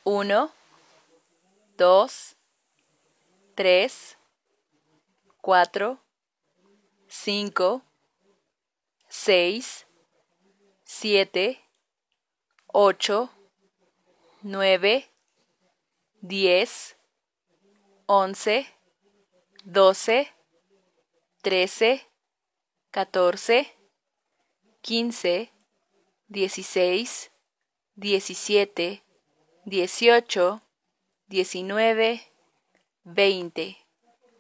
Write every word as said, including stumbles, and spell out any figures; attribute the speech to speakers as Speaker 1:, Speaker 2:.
Speaker 1: Uno, dos, tres, cuatro, cinco, seis, siete, ocho, nueve, diez, once, doce, trece, catorce, quince, dieciséis, diecisiete, dieciocho, diecinueve, veinte.